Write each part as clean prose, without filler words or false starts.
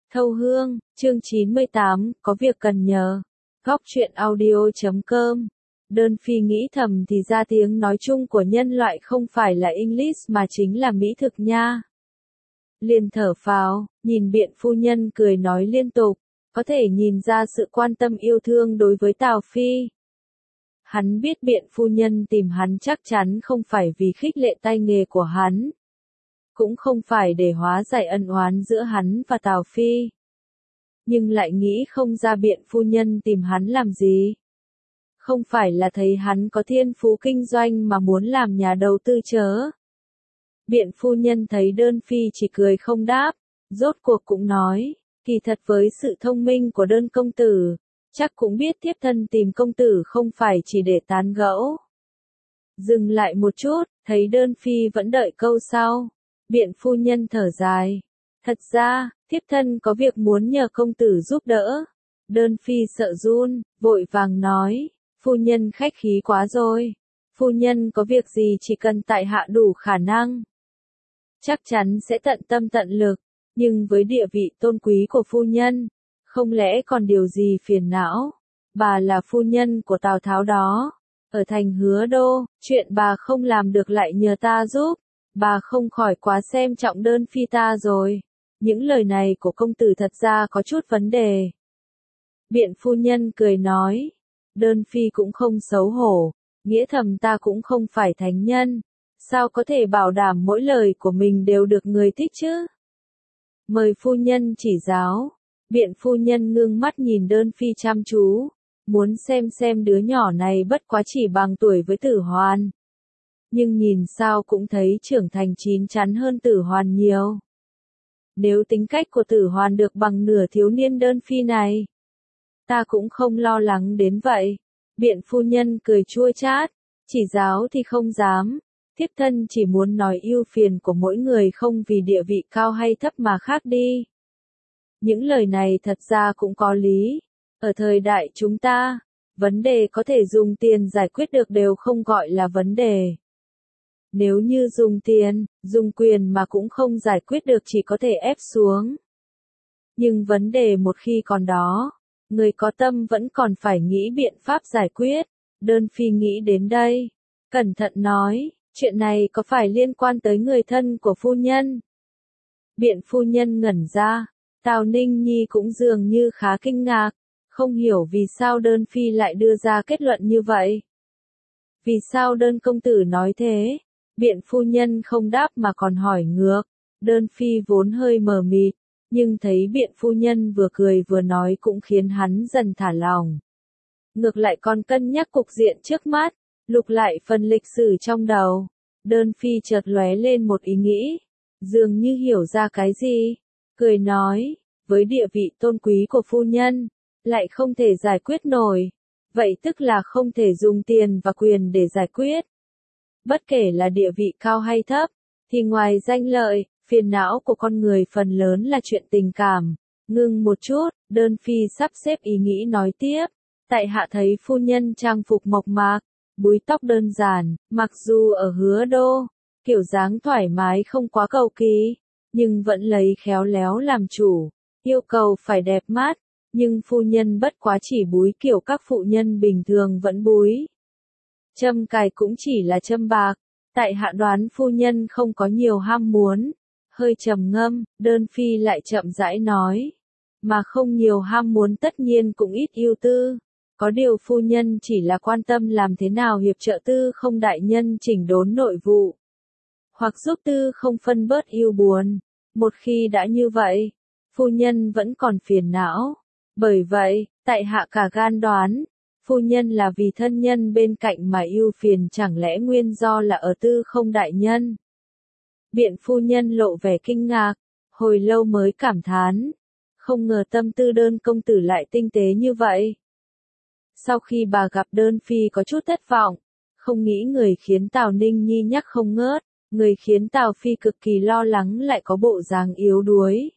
Thâu Hương, chương 98, có việc cần nhờ. Góc truyện audio.com. Đơn Phi nghĩ thầm thì ra tiếng nói chung của nhân loại không phải là English mà chính là mỹ thực nha. Liền thở phào, nhìn Biện phu nhân cười nói liên tục, có thể nhìn ra sự quan tâm yêu thương đối với Tào Phi. Hắn biết Biện phu nhân tìm hắn chắc chắn không phải vì khích lệ tay nghề của hắn. Cũng không phải để hóa giải ân oán giữa hắn và Tào Phi. Nhưng lại nghĩ không ra Biện phu nhân tìm hắn làm gì. Không phải là thấy hắn có thiên phú kinh doanh mà muốn làm nhà đầu tư chớ. Biện phu nhân thấy Đơn Phi chỉ cười không đáp, rốt cuộc cũng nói, kỳ thật với sự thông minh của Đơn công tử, chắc cũng biết thiếp thân tìm công tử không phải chỉ để tán gẫu. Dừng lại một chút, thấy Đơn Phi vẫn đợi câu sau. Biện phu nhân thở dài. Thật ra, thiếp thân có việc muốn nhờ công tử giúp đỡ. Đơn Phi sợ run, vội vàng nói, phu nhân khách khí quá rồi. Phu nhân có việc gì chỉ cần tại hạ đủ khả năng. Chắc chắn sẽ tận tâm tận lực, nhưng với địa vị tôn quý của phu nhân, không lẽ còn điều gì phiền não. Bà là phu nhân của Tào Tháo đó, ở thành Hứa Đô, chuyện bà không làm được lại nhờ ta giúp. Bà không khỏi quá xem trọng Đơn Phi ta rồi. Những lời này của công tử thật ra có chút vấn đề. Biện phu nhân cười nói. Đơn Phi cũng không xấu hổ. Nghĩa thầm ta cũng không phải thánh nhân. Sao có thể bảo đảm mỗi lời của mình đều được người thích chứ? Mời phu nhân chỉ giáo. Biện phu nhân ngưng mắt nhìn Đơn Phi chăm chú. Muốn xem đứa nhỏ này bất quá chỉ bằng tuổi với Tử Hoàn. Nhưng nhìn sao cũng thấy trưởng thành chín chắn hơn Tử Hoàn nhiều. Nếu tính cách của Tử Hoàn được bằng nửa thiếu niên Đơn Phi này, ta cũng không lo lắng đến vậy. Biện phu nhân cười chua chát, chỉ giáo thì không dám, thiếp thân chỉ muốn nói ưu phiền của mỗi người không vì địa vị cao hay thấp mà khác đi. Những lời này thật ra cũng có lý. Ở thời đại chúng ta, vấn đề có thể dùng tiền giải quyết được đều không gọi là vấn đề. Nếu như dùng tiền, dùng quyền mà cũng không giải quyết được chỉ có thể ép xuống. Nhưng vấn đề một khi còn đó, người có tâm vẫn còn phải nghĩ biện pháp giải quyết. Đơn Phi nghĩ đến đây, cẩn thận nói, chuyện này có phải liên quan tới người thân của phu nhân? Biện phu nhân ngẩn ra, Tào Ninh Nhi cũng dường như khá kinh ngạc, không hiểu vì sao Đơn Phi lại đưa ra kết luận như vậy. Vì sao Đơn công tử nói thế? Biện phu nhân không đáp mà còn hỏi ngược. Đơn Phi vốn hơi mờ mịt, nhưng thấy biện phu nhân vừa cười vừa nói cũng khiến hắn dần thả lòng. Ngược lại còn cân nhắc cục diện trước mắt, lục lại phần lịch sử trong đầu. Đơn Phi chợt lóe lên một ý nghĩ, dường như hiểu ra cái gì, cười nói, với địa vị tôn quý của phu nhân, lại không thể giải quyết nổi, vậy tức là không thể dùng tiền và quyền để giải quyết. Bất kể là địa vị cao hay thấp, thì ngoài danh lợi, phiền não của con người phần lớn là chuyện tình cảm. Ngưng một chút, Đơn Phi sắp xếp ý nghĩ nói tiếp. Tại hạ thấy phu nhân trang phục mộc mạc, búi tóc đơn giản, mặc dù ở Hứa Đô, kiểu dáng thoải mái không quá cầu kỳ, nhưng vẫn lấy khéo léo làm chủ, yêu cầu phải đẹp mắt, nhưng phu nhân bất quá chỉ búi kiểu các phụ nhân bình thường vẫn búi. Châm cài cũng chỉ là châm bạc, tại hạ đoán phu nhân không có nhiều ham muốn. Hơi trầm ngâm, Đơn Phi lại chậm rãi nói, mà không nhiều ham muốn tất nhiên cũng ít ưu tư. Có điều phu nhân chỉ là quan tâm làm thế nào hiệp trợ Tư Không đại nhân chỉnh đốn nội vụ, hoặc giúp Tư Không phân bớt ưu buồn. Một khi đã như vậy, phu nhân vẫn còn phiền não. Bởi vậy, tại hạ cả gan đoán, phu nhân là vì thân nhân bên cạnh mà ưu phiền, chẳng lẽ nguyên do là ở Tư Không đại nhân? Biện phu nhân lộ vẻ kinh ngạc, hồi lâu mới cảm thán, không ngờ tâm tư Đơn công tử lại tinh tế như vậy. Sau khi bà gặp Đơn Phi có chút thất vọng, không nghĩ người khiến Tào Ninh Nhi nhắc không ngớt, người khiến Tào Phi cực kỳ lo lắng lại có bộ dáng yếu đuối.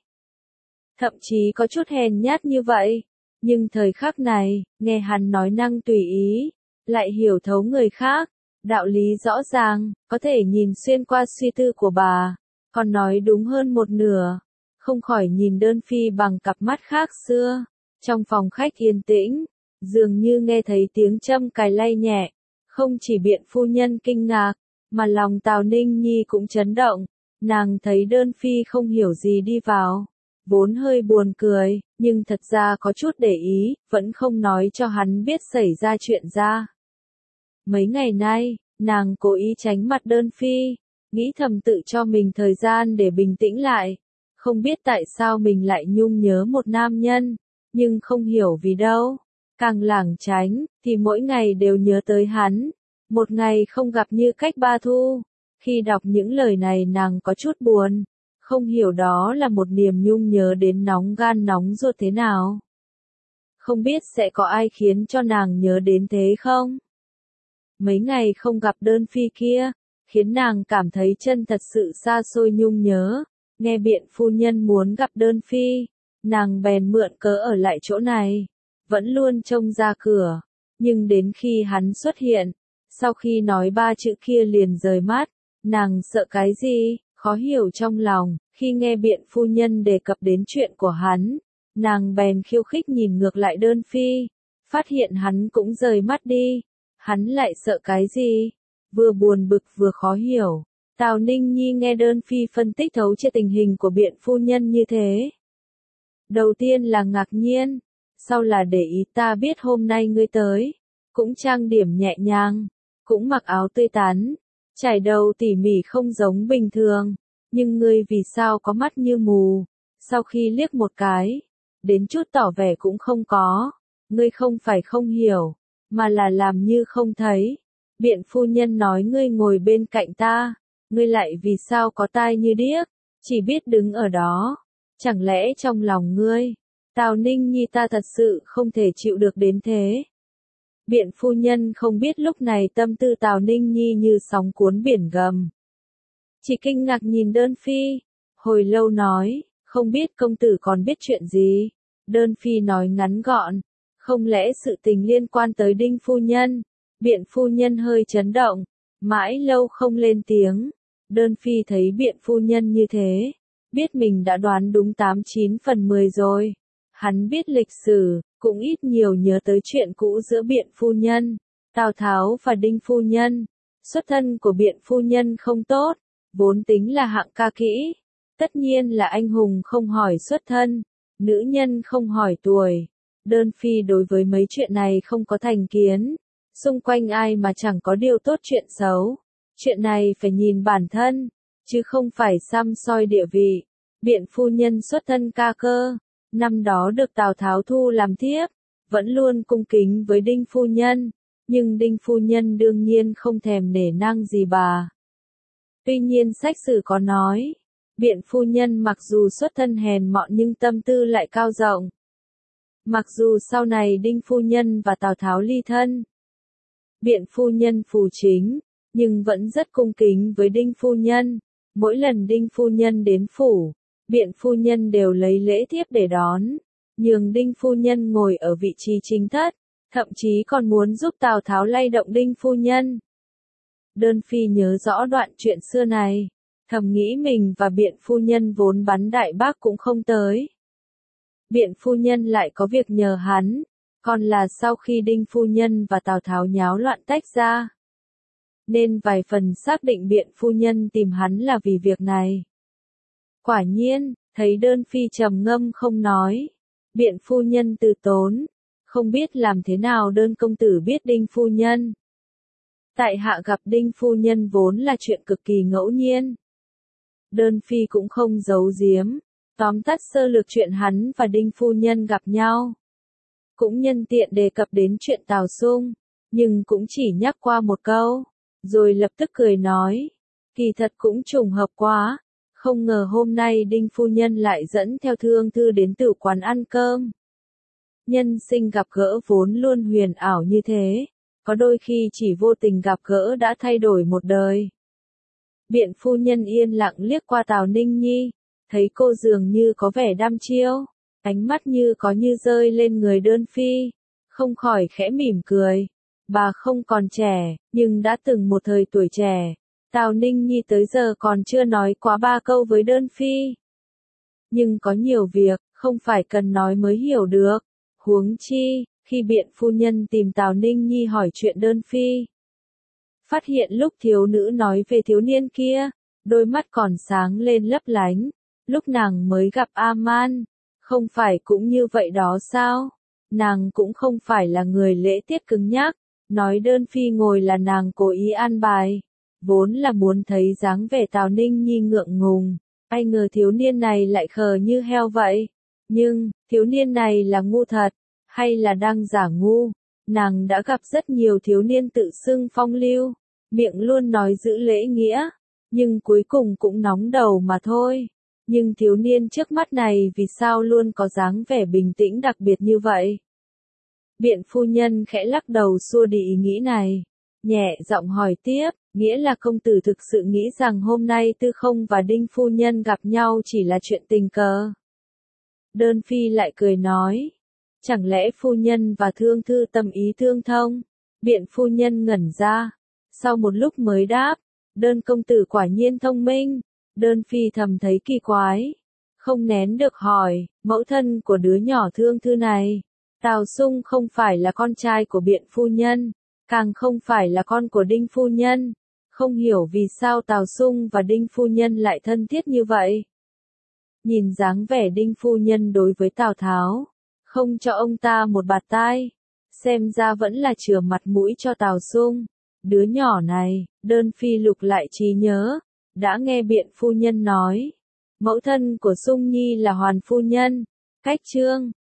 Thậm chí có chút hèn nhát như vậy. Nhưng thời khắc này, nghe hắn nói năng tùy ý, lại hiểu thấu người khác, đạo lý rõ ràng, có thể nhìn xuyên qua suy tư của bà, còn nói đúng hơn một nửa. không khỏi nhìn Đơn Phi bằng cặp mắt khác xưa. Trong phòng khách yên tĩnh, dường như nghe thấy tiếng châm cài lay nhẹ, không chỉ Biện phu nhân kinh ngạc, mà lòng Tào Ninh Nhi cũng chấn động. Nàng thấy Đơn Phi không hiểu gì đi vào, vốn hơi buồn cười, nhưng thật ra có chút để ý, vẫn không nói cho hắn biết xảy ra chuyện ra. Mấy ngày nay, nàng cố ý tránh mặt Đơn Phi, nghĩ thầm tự cho mình thời gian để bình tĩnh lại. Không biết tại sao mình lại nhung nhớ một nam nhân, nhưng không hiểu vì đâu. Càng lảng tránh, thì mỗi ngày đều nhớ tới hắn. Một ngày không gặp như cách ba thu. Khi đọc những lời này nàng có chút buồn, không hiểu đó là một niềm nhung nhớ đến nóng gan nóng ruột thế nào. Không biết sẽ có ai khiến cho nàng nhớ đến thế không? Mấy ngày không gặp Đơn Phi kia, khiến nàng cảm thấy chân thật sự xa xôi nhung nhớ. Nghe Biện phu nhân muốn gặp Đơn Phi, nàng bèn mượn cớ ở lại chỗ này, vẫn luôn trông ra cửa. Nhưng đến khi hắn xuất hiện, sau khi nói ba chữ kia liền rời mắt, nàng sợ cái gì, khó hiểu trong lòng. Khi nghe Biện phu nhân đề cập đến chuyện của hắn, nàng bèn khiêu khích nhìn ngược lại Đơn Phi, phát hiện hắn cũng rời mắt đi. Hắn lại sợ cái gì? Vừa buồn bực vừa khó hiểu. Tào Ninh Nhi nghe Đơn Phi phân tích thấu triệt tình hình của Biện phu nhân như thế. Đầu tiên là ngạc nhiên, sau là để ý ta biết hôm nay ngươi tới, cũng trang điểm nhẹ nhàng, cũng mặc áo tươi tắn, trải đầu tỉ mỉ không giống bình thường, nhưng ngươi vì sao có mắt như mù? Sau khi liếc một cái, đến chút tỏ vẻ cũng không có, ngươi không phải không hiểu, mà là làm như không thấy. Biện phu nhân nói ngươi ngồi bên cạnh ta, ngươi lại vì sao có tai như điếc, chỉ biết đứng ở đó, chẳng lẽ trong lòng ngươi, Tào Ninh Nhi ta thật sự không thể chịu được đến thế. Biện phu nhân không biết lúc này tâm tư Tào Ninh Nhi như sóng cuốn biển gầm. Chỉ kinh ngạc nhìn Đơn Phi, hồi lâu nói, không biết công tử còn biết chuyện gì. Đơn Phi nói ngắn gọn, không lẽ sự tình liên quan tới Đinh phu nhân. Biện phu nhân hơi chấn động, mãi lâu không lên tiếng. Đơn Phi thấy Biện phu nhân như thế, biết mình đã đoán đúng 89/10 rồi. Hắn biết lịch sử, cũng ít nhiều nhớ tới chuyện cũ giữa Biện phu nhân, Tào Tháo và Đinh phu nhân. Xuất thân của Biện phu nhân không tốt, vốn tính là hạng ca kỹ. Tất nhiên là anh hùng không hỏi xuất thân, nữ nhân không hỏi tuổi. Đơn Phi đối với mấy chuyện này không có thành kiến. Xung quanh ai mà chẳng có điều tốt chuyện xấu. Chuyện này phải nhìn bản thân, chứ không phải xăm soi địa vị. Biện phu nhân xuất thân ca cơ, năm đó được Tào Tháo thu làm thiếp, vẫn luôn cung kính với Đinh phu nhân, nhưng Đinh phu nhân đương nhiên không thèm nể nang gì bà. Tuy nhiên sách sử có nói, Biện phu nhân mặc dù xuất thân hèn mọn nhưng tâm tư lại cao rộng. Mặc dù sau này Đinh phu nhân và Tào Tháo ly thân, Biện phu nhân phù chính, nhưng vẫn rất cung kính với Đinh phu nhân. Mỗi lần Đinh phu nhân đến phủ, Biện phu nhân đều lấy lễ thiếp để đón, nhường Đinh phu nhân ngồi ở vị trí chính thất, thậm chí còn muốn giúp Tào Tháo lay động Đinh phu nhân. Đơn Phi nhớ rõ đoạn chuyện xưa này, thầm nghĩ mình và Biện phu nhân vốn bắn đại bác cũng không tới. Biện phu nhân lại có việc nhờ hắn, còn là sau khi Đinh phu nhân và Tào Tháo nháo loạn tách ra. Nên vài phần xác định Biện phu nhân tìm hắn là vì việc này. Quả nhiên, thấy Đơn Phi trầm ngâm không nói. Biện phu nhân từ tốn, không biết làm thế nào Đơn công tử biết Đinh phu nhân. Tại hạ gặp Đinh phu nhân vốn là chuyện cực kỳ ngẫu nhiên. Đơn Phi cũng không giấu giếm, tóm tắt sơ lược chuyện hắn và Đinh phu nhân gặp nhau. Cũng nhân tiện đề cập đến chuyện Tào Xung, nhưng cũng chỉ nhắc qua một câu, rồi lập tức cười nói, kỳ thật cũng trùng hợp quá, không ngờ hôm nay Đinh phu nhân lại dẫn theo Thương Thư đến tử quán ăn cơm. Nhân sinh gặp gỡ vốn luôn huyền ảo như thế, có đôi khi chỉ vô tình gặp gỡ đã thay đổi một đời. Biện phu nhân yên lặng liếc qua Tào Ninh Nhi, thấy cô dường như có vẻ đăm chiêu, ánh mắt như có như rơi lên người Đơn Phi, không khỏi khẽ mỉm cười. Bà không còn trẻ, nhưng đã từng một thời tuổi trẻ. Tào Ninh Nhi tới giờ còn chưa nói quá 3 câu với Đơn Phi. Nhưng có nhiều việc, không phải cần nói mới hiểu được. Huống chi, khi biện phu nhân tìm Tào Ninh Nhi hỏi chuyện đơn phi. Phát hiện lúc thiếu nữ nói về thiếu niên kia, đôi mắt còn sáng lên lấp lánh. Lúc nàng mới gặp A-man, không phải cũng như vậy đó sao? Nàng cũng không phải là người lễ tiết cứng nhắc, nói đơn phi ngồi là nàng cố ý an bài. Vốn là muốn thấy dáng vẻ Tào Ninh Nhi ngượng ngùng, ai ngờ thiếu niên này lại khờ như heo vậy. Nhưng, thiếu niên này là ngu thật, hay là đang giả ngu? Nàng đã gặp rất nhiều thiếu niên tự xưng phong lưu, miệng luôn nói giữ lễ nghĩa, nhưng cuối cùng cũng nóng đầu mà thôi. Nhưng thiếu niên trước mắt này vì sao luôn có dáng vẻ bình tĩnh đặc biệt như vậy? Biện phu nhân khẽ lắc đầu xua đi ý nghĩ này, nhẹ giọng hỏi tiếp, nghĩa là công tử thực sự nghĩ rằng hôm nay Tư Không và Đinh phu nhân gặp nhau chỉ là chuyện tình cờ. Đơn phi lại cười nói, chẳng lẽ phu nhân và thương thư tâm ý tương thông? Biện phu nhân ngẩn ra, sau một lúc mới đáp, đơn công tử quả nhiên thông minh. Đơn phi thầm thấy kỳ quái, không nén được hỏi, mẫu thân của đứa nhỏ thương thư này, Tào Sung không phải là con trai của biện phu nhân, càng không phải là con của Đinh phu nhân, không hiểu vì sao Tào Sung và Đinh phu nhân lại thân thiết như vậy. Nhìn dáng vẻ Đinh phu nhân đối với Tào Tháo, không cho ông ta một bạt tai, xem ra vẫn là chừa mặt mũi cho Tào Sung. Đứa nhỏ này, đơn phi lục lại trí nhớ, đã nghe biện phu nhân nói, mẫu thân của Sung Nhi là Hoàn phu nhân, cách Trương